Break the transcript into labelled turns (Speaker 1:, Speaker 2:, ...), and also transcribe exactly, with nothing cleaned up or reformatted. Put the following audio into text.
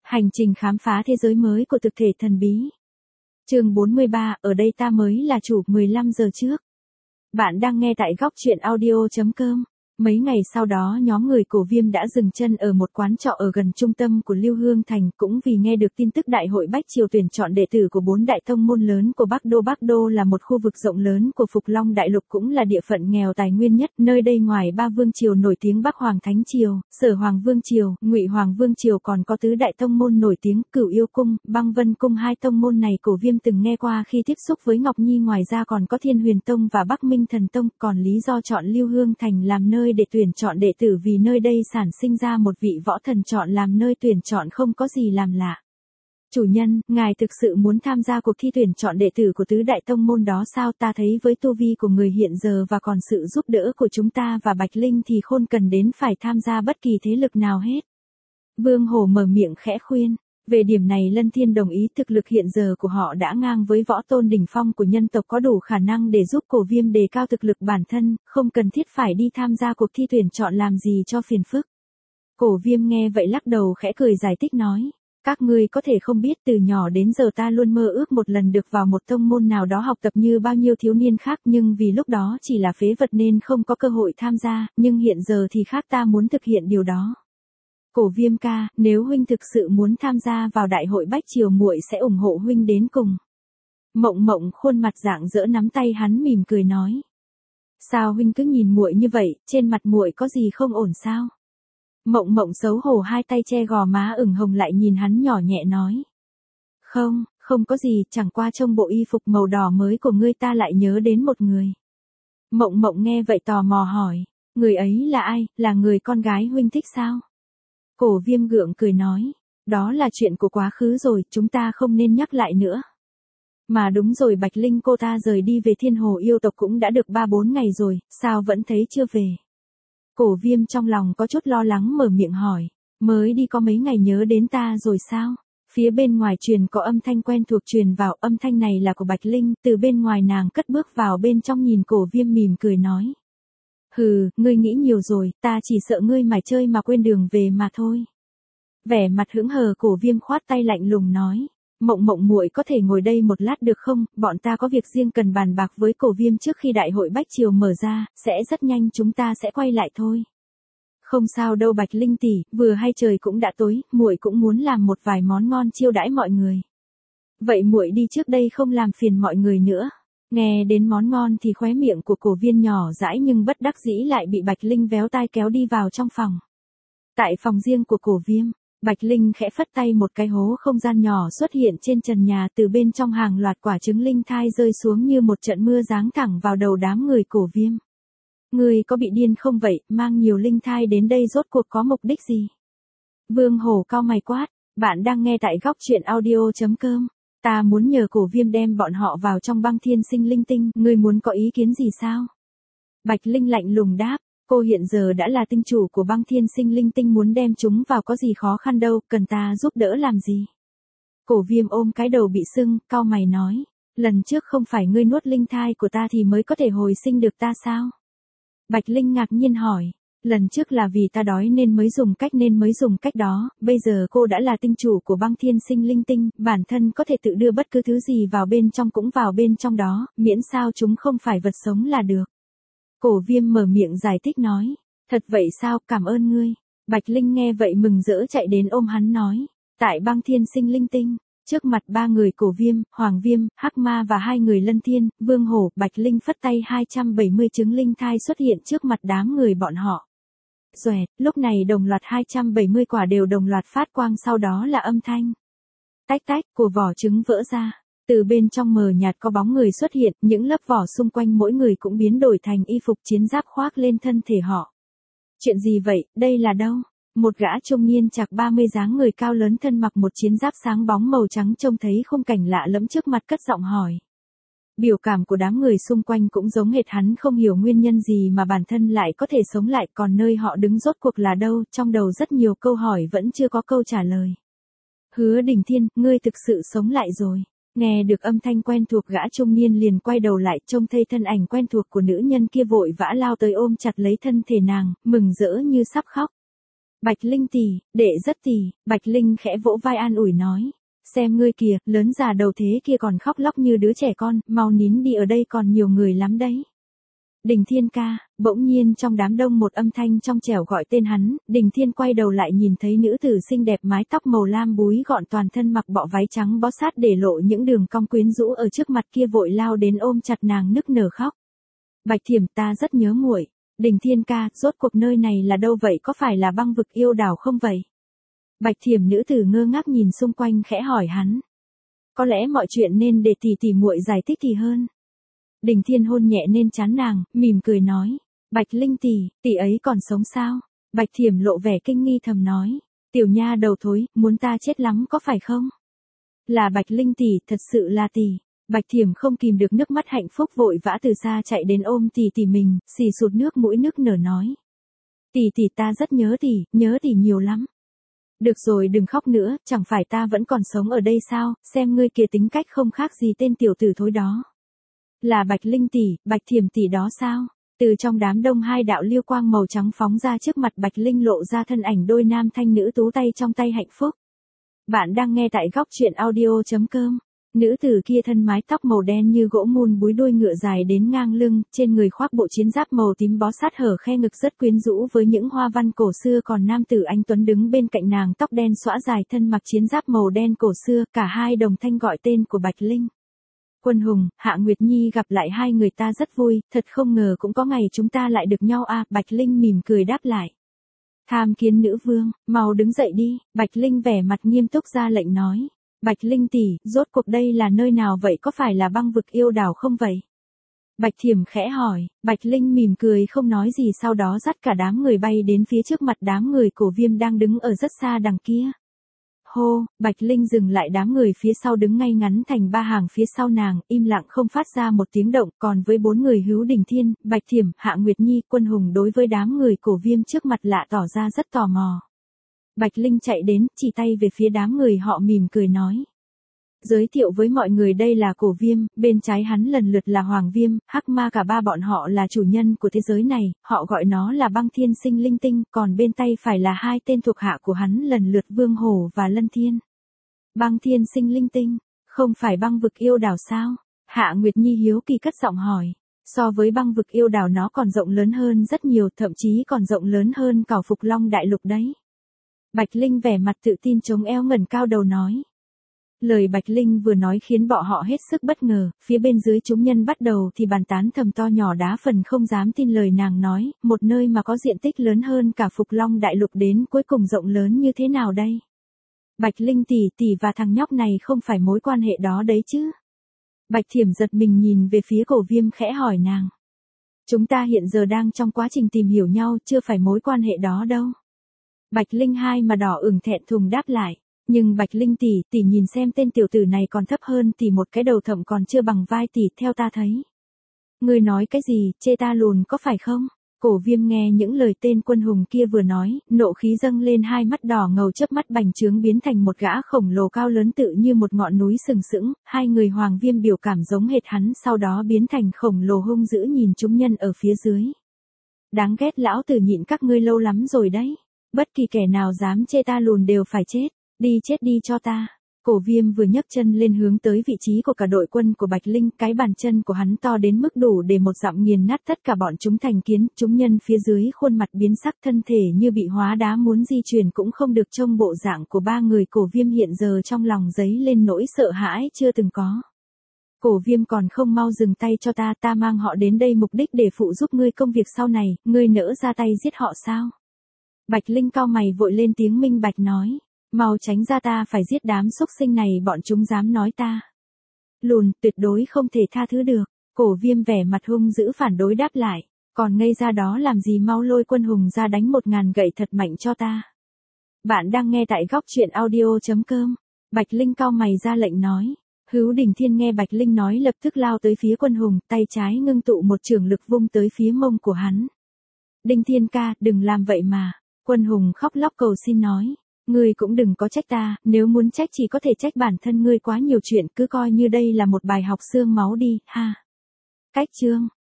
Speaker 1: Hành trình khám phá thế giới mới của thực thể thần bí. Chương bốn mươi ba, ở đây ta mới là chủ, mười lăm giờ trước. Bạn đang nghe tại góc truyện audio chấm com. Mấy ngày sau đó nhóm người Cổ Viêm đã dừng chân ở một quán trọ ở gần trung tâm của Lưu Hương Thành, cũng vì nghe được tin tức đại hội Bách Triều tuyển chọn đệ tử của bốn đại tông môn lớn của Bắc Đô. Bắc Đô là một khu vực rộng lớn của Phục Long Đại Lục, cũng là địa phận nghèo tài nguyên nhất, nơi đây ngoài ba vương triều nổi tiếng Bắc Hoàng Thánh Triều, Sở Hoàng Vương Triều, Ngụy Hoàng Vương Triều còn có tứ đại tông môn nổi tiếng, Cửu Yêu Cung, Băng Vân Cung. Hai tông môn này Cổ Viêm từng nghe qua khi tiếp xúc với Ngọc Nhi, ngoài ra còn có Thiên Huyền Tông và Bắc Minh Thần Tông. Còn lý do chọn Lưu Hương Thành làm nơi để tuyển chọn đệ tử vì nơi đây sản sinh ra một vị võ thần, chọn làm nơi tuyển chọn không có gì làm lạ. Chủ nhân, ngài thực sự muốn tham gia cuộc thi tuyển chọn đệ tử của tứ đại tông môn đó sao? Ta thấy với tu vi của người hiện giờ và còn sự giúp đỡ của chúng ta và Bạch Linh thì không cần đến phải tham gia bất kỳ thế lực nào hết. Vương Hổ mở miệng khẽ khuyên. Về điểm này Lân Thiên đồng ý, thực lực hiện giờ của họ đã ngang với võ tôn đỉnh phong của nhân tộc, có đủ khả năng để giúp Cổ Viêm đề cao thực lực bản thân, không cần thiết phải đi tham gia cuộc thi tuyển chọn làm gì cho phiền phức. Cổ Viêm nghe vậy lắc đầu khẽ cười giải thích nói, các ngươi có thể không biết, từ nhỏ đến giờ ta luôn mơ ước một lần được vào một tông môn nào đó học tập như bao nhiêu thiếu niên khác, nhưng vì lúc đó chỉ là phế vật nên không có cơ hội tham gia, nhưng hiện giờ thì khác, ta muốn thực hiện điều đó. Cổ Viêm ca, nếu huynh thực sự muốn tham gia vào đại hội Bách Triều, muội sẽ ủng hộ huynh đến cùng. Mộng Mộng khuôn mặt rạng rỡ nắm tay hắn mỉm cười nói. Sao huynh cứ nhìn muội như vậy, trên mặt muội có gì không ổn sao? Mộng Mộng xấu hổ hai tay che gò má ửng hồng lại nhìn hắn nhỏ nhẹ nói. Không, không có gì, chẳng qua trông bộ y phục màu đỏ mới của ngươi ta lại nhớ đến một người. Mộng Mộng nghe vậy tò mò hỏi, người ấy là ai, là người con gái huynh thích sao? Cổ Viêm gượng cười nói, đó là chuyện của quá khứ rồi, chúng ta không nên nhắc lại nữa. Mà đúng rồi, Bạch Linh cô ta rời đi về Thiên Hồ yêu tộc cũng đã được ba bốn ngày rồi, sao vẫn thấy chưa về? Cổ Viêm trong lòng có chút lo lắng mở miệng hỏi, mới đi có mấy ngày nhớ đến ta rồi sao? Phía bên ngoài truyền có âm thanh quen thuộc truyền vào, âm thanh này là của Bạch Linh, từ bên ngoài nàng cất bước vào bên trong nhìn Cổ Viêm mỉm cười nói. Hừ, ngươi nghĩ nhiều rồi, ta chỉ sợ ngươi mải chơi mà quên đường về mà thôi. Vẻ mặt hững hờ Cổ Viêm khoát tay lạnh lùng nói, Mộng Mộng muội có thể ngồi đây một lát được không, bọn ta có việc riêng cần bàn bạc với Cổ Viêm trước khi đại hội Bách Triều mở ra, sẽ rất nhanh chúng ta sẽ quay lại thôi. Không sao đâu Bạch Linh tỷ, vừa hay trời cũng đã tối, muội cũng muốn làm một vài món ngon chiêu đãi mọi người. Vậy muội đi trước đây không làm phiền mọi người nữa. Nghe đến món ngon thì khóe miệng của Cổ Viêm nhỏ dãi nhưng bất đắc dĩ lại bị Bạch Linh véo tai kéo đi vào trong phòng. Tại phòng riêng của Cổ Viêm, Bạch Linh khẽ phất tay, một cái hố không gian nhỏ xuất hiện trên trần nhà, từ bên trong hàng loạt quả trứng linh thai rơi xuống như một trận mưa giáng thẳng vào đầu đám người Cổ Viêm. Ngươi có bị điên không vậy, mang nhiều linh thai đến đây rốt cuộc có mục đích gì? Vương Hổ cau mày quát, bạn đang nghe tại góc truyện audio chấm com. Ta muốn nhờ Cổ Viêm đem bọn họ vào trong băng thiên sinh linh tinh, ngươi muốn có ý kiến gì sao? Bạch Linh lạnh lùng đáp, cô hiện giờ đã là tinh chủ của băng thiên sinh linh tinh, muốn đem chúng vào có gì khó khăn đâu, cần ta giúp đỡ làm gì? Cổ Viêm ôm cái đầu bị sưng, cau mày nói, lần trước không phải ngươi nuốt linh thai của ta thì mới có thể hồi sinh được ta sao? Bạch Linh ngạc nhiên hỏi. Lần trước là vì ta đói nên mới dùng cách nên mới dùng cách đó, bây giờ cô đã là tinh chủ của băng thiên sinh linh tinh, bản thân có thể tự đưa bất cứ thứ gì vào bên trong cũng vào bên trong đó, miễn sao chúng không phải vật sống là được. Cổ Viêm mở miệng giải thích nói, thật vậy sao, cảm ơn ngươi. Bạch Linh nghe vậy mừng rỡ chạy đến ôm hắn nói, tại băng thiên sinh linh tinh, trước mặt ba người Cổ Viêm, Hoàng Viêm, Hắc Ma và hai người Lân Thiên, Vương Hổ, Bạch Linh phất tay, hai trăm bảy mươi trứng linh thai xuất hiện trước mặt đám người bọn họ. Xoẹt, lúc này đồng loạt hai trăm bảy mươi quả đều đồng loạt phát quang, sau đó là âm thanh tách tách của vỏ trứng vỡ ra. Từ bên trong mờ nhạt có bóng người xuất hiện, những lớp vỏ xung quanh mỗi người cũng biến đổi thành y phục chiến giáp khoác lên thân thể họ. Chuyện gì vậy, đây là đâu? Một gã trung niên chạc ba mươi dáng người cao lớn thân mặc một chiến giáp sáng bóng màu trắng trông thấy khung cảnh lạ lẫm trước mặt cất giọng hỏi. Biểu cảm của đám người xung quanh cũng giống hệt hắn, không hiểu nguyên nhân gì mà bản thân lại có thể sống lại, còn nơi họ đứng rốt cuộc là đâu, trong đầu rất nhiều câu hỏi vẫn chưa có câu trả lời. Hứa Đình Thiên, ngươi thực sự sống lại rồi. Nghe được âm thanh quen thuộc, gã trung niên liền quay đầu lại, trông thấy thân ảnh quen thuộc của nữ nhân kia vội vã lao tới ôm chặt lấy thân thể nàng, mừng rỡ như sắp khóc. Bạch Linh tỷ, đệ rất tỷ, Bạch Linh khẽ vỗ vai an ủi nói. Xem ngươi kìa, lớn già đầu thế kia còn khóc lóc như đứa trẻ con, mau nín đi, ở đây còn nhiều người lắm đấy. Đình Thiên ca, bỗng nhiên trong đám đông một âm thanh trong trẻo gọi tên hắn, Đình Thiên quay đầu lại nhìn thấy nữ tử xinh đẹp mái tóc màu lam búi gọn toàn thân mặc bọ váy trắng bó sát để lộ những đường cong quyến rũ ở trước mặt kia, vội lao đến ôm chặt nàng nức nở khóc. Bạch Thiểm, ta rất nhớ muội. Đình Thiên ca, rốt cuộc nơi này là đâu vậy, có phải là băng vực yêu đảo không vậy? Bạch Thiểm nữ tử ngơ ngác nhìn xung quanh khẽ hỏi hắn. Có lẽ mọi chuyện nên để tỷ tỷ muội giải thích thì hơn. Đình Thiên hôn nhẹ lên trán nàng, mỉm cười nói. Bạch Linh tỷ, tỷ ấy còn sống sao? Bạch Thiểm lộ vẻ kinh nghi thầm nói. Tiểu nha đầu thối, muốn ta chết lắm có phải không? Là Bạch Linh tỷ, thật sự là tỷ. Bạch Thiểm không kìm được nước mắt hạnh phúc, vội vã từ xa chạy đến ôm tỷ tỷ mình, xì sụt nước mũi nức nở nói. Tỷ tỷ, ta rất nhớ tỷ, nhớ tỷ nhiều lắm. Được rồi, đừng khóc nữa, chẳng phải ta vẫn còn sống ở đây sao, xem ngươi kia tính cách không khác gì tên tiểu tử thối đó. Là Bạch Linh tỷ, Bạch Thiểm tỷ đó sao? Từ trong đám đông hai đạo lưu quang màu trắng phóng ra trước mặt Bạch Linh, lộ ra thân ảnh đôi nam thanh nữ tú tay trong tay hạnh phúc. Bạn đang nghe tại góc truyện audio chấm com. Nữ tử kia thân mái tóc màu đen như gỗ mun, búi đuôi ngựa dài đến ngang lưng, trên người khoác bộ chiến giáp màu tím bó sát hở khe ngực rất quyến rũ với những hoa văn cổ xưa, còn nam tử anh tuấn đứng bên cạnh nàng tóc đen xõa dài thân mặc chiến giáp màu đen cổ xưa, cả hai đồng thanh gọi tên của Bạch Linh. Quân Hùng, Hạ Nguyệt Nhi, gặp lại hai người ta rất vui, thật không ngờ cũng có ngày chúng ta lại được nhau à, Bạch Linh mỉm cười đáp lại. Tham kiến nữ vương, mau đứng dậy đi, Bạch Linh vẻ mặt nghiêm túc ra lệnh nói. Bạch Linh tỷ, rốt cuộc đây là nơi nào vậy, có phải là băng vực yêu đảo không vậy? Bạch Thiểm khẽ hỏi, Bạch Linh mỉm cười không nói gì, sau đó dắt cả đám người bay đến phía trước mặt đám người Cổ Viêm đang đứng ở rất xa đằng kia. Hô, Bạch Linh dừng lại, đám người phía sau đứng ngay ngắn thành ba hàng phía sau nàng, im lặng không phát ra một tiếng động, còn với bốn người Hữu Đình Thiên, Bạch Thiểm, Hạ Nguyệt Nhi, Quân Hùng đối với đám người Cổ Viêm trước mặt lạ tỏ ra rất tò mò. Bạch Linh chạy đến, chỉ tay về phía đám người họ, mỉm cười nói. Giới thiệu với mọi người, đây là Cổ Viêm, bên trái hắn lần lượt là Hoàng Viêm, Hắc Ma, cả ba bọn họ là chủ nhân của thế giới này, họ gọi nó là Băng Thiên Sinh Linh Tinh, còn bên tay phải là hai tên thuộc hạ của hắn lần lượt Vương Hổ và Lân Thiên. Băng Thiên Sinh Linh Tinh, không phải băng vực yêu đảo sao? Hạ Nguyệt Nhi hiếu kỳ cất giọng hỏi. So với băng vực yêu đảo nó còn rộng lớn hơn rất nhiều, thậm chí còn rộng lớn hơn cả Phục Long Đại Lục đấy. Bạch Linh vẻ mặt tự tin chống eo ngẩng cao đầu nói. Lời Bạch Linh vừa nói khiến bọn họ hết sức bất ngờ, phía bên dưới chúng nhân bắt đầu thì bàn tán thầm to nhỏ, đá phần không dám tin lời nàng nói, một nơi mà có diện tích lớn hơn cả Phục Long Đại Lục đến cuối cùng rộng lớn như thế nào đây? Bạch Linh tỷ tỷ và thằng nhóc này không phải mối quan hệ đó đấy chứ? Bạch Thiểm giật mình nhìn về phía Cổ Viêm khẽ hỏi nàng. Chúng ta hiện giờ đang trong quá trình tìm hiểu nhau, chưa phải mối quan hệ đó đâu. Bạch Linh hai mà đỏ ửng thẹn thùng đáp lại. Nhưng Bạch Linh tỷ, tỷ nhìn xem tên tiểu tử này còn thấp hơn tỷ một cái đầu, thậm còn chưa bằng vai tỷ, theo ta thấy. Ngươi nói cái gì, chê ta lùn có phải không? Cổ Viêm nghe những lời tên Quân Hùng kia vừa nói, nộ khí dâng lên, hai mắt đỏ ngầu chớp mắt bành trướng biến thành một gã khổng lồ cao lớn tự như một ngọn núi sừng sững, hai người Hoàng Viêm biểu cảm giống hệt hắn, sau đó biến thành khổng lồ hung dữ nhìn chúng nhân ở phía dưới. Đáng ghét, lão tử nhịn các ngươi lâu lắm rồi đấy. Bất kỳ kẻ nào dám chê ta lùn đều phải chết. Đi chết đi cho ta. Cổ Viêm vừa nhấc chân lên hướng tới vị trí của cả đội quân của Bạch Linh, cái bàn chân của hắn to đến mức đủ để một dặm nghiền nát tất cả bọn chúng thành kiến, chúng nhân phía dưới khuôn mặt biến sắc, thân thể như bị hóa đá, muốn di chuyển cũng không được. Trông bộ dạng của ba người Cổ Viêm hiện giờ trong lòng dấy lên nỗi sợ hãi chưa từng có. Cổ Viêm, còn không mau dừng tay cho ta, ta mang họ đến đây mục đích để phụ giúp ngươi công việc sau này, ngươi nỡ ra tay giết họ sao? Bạch Linh cau mày vội lên tiếng minh bạch nói. Mau tránh ra, ta phải giết đám xúc sinh này, bọn chúng dám nói ta lùn, tuyệt đối không thể tha thứ được. Cổ Viêm vẻ mặt hung dữ phản đối đáp lại. Còn ngây ra đó làm gì, mau lôi Quân Hùng ra đánh một ngàn gậy thật mạnh cho ta. Bạn đang nghe tại góc truyện audio chấm com. Bạch Linh cau mày ra lệnh nói. Hữu Đình Thiên nghe Bạch Linh nói lập tức lao tới phía Quân Hùng, tay trái ngưng tụ một chưởng lực vung tới phía mông của hắn. Đinh Thiên ca, đừng làm vậy mà. Quân Hùng khóc lóc cầu xin nói. Ngươi cũng đừng có trách ta, nếu muốn trách chỉ có thể trách bản thân ngươi, quá nhiều chuyện, cứ coi như đây là một bài học xương máu đi, ha. Cách chương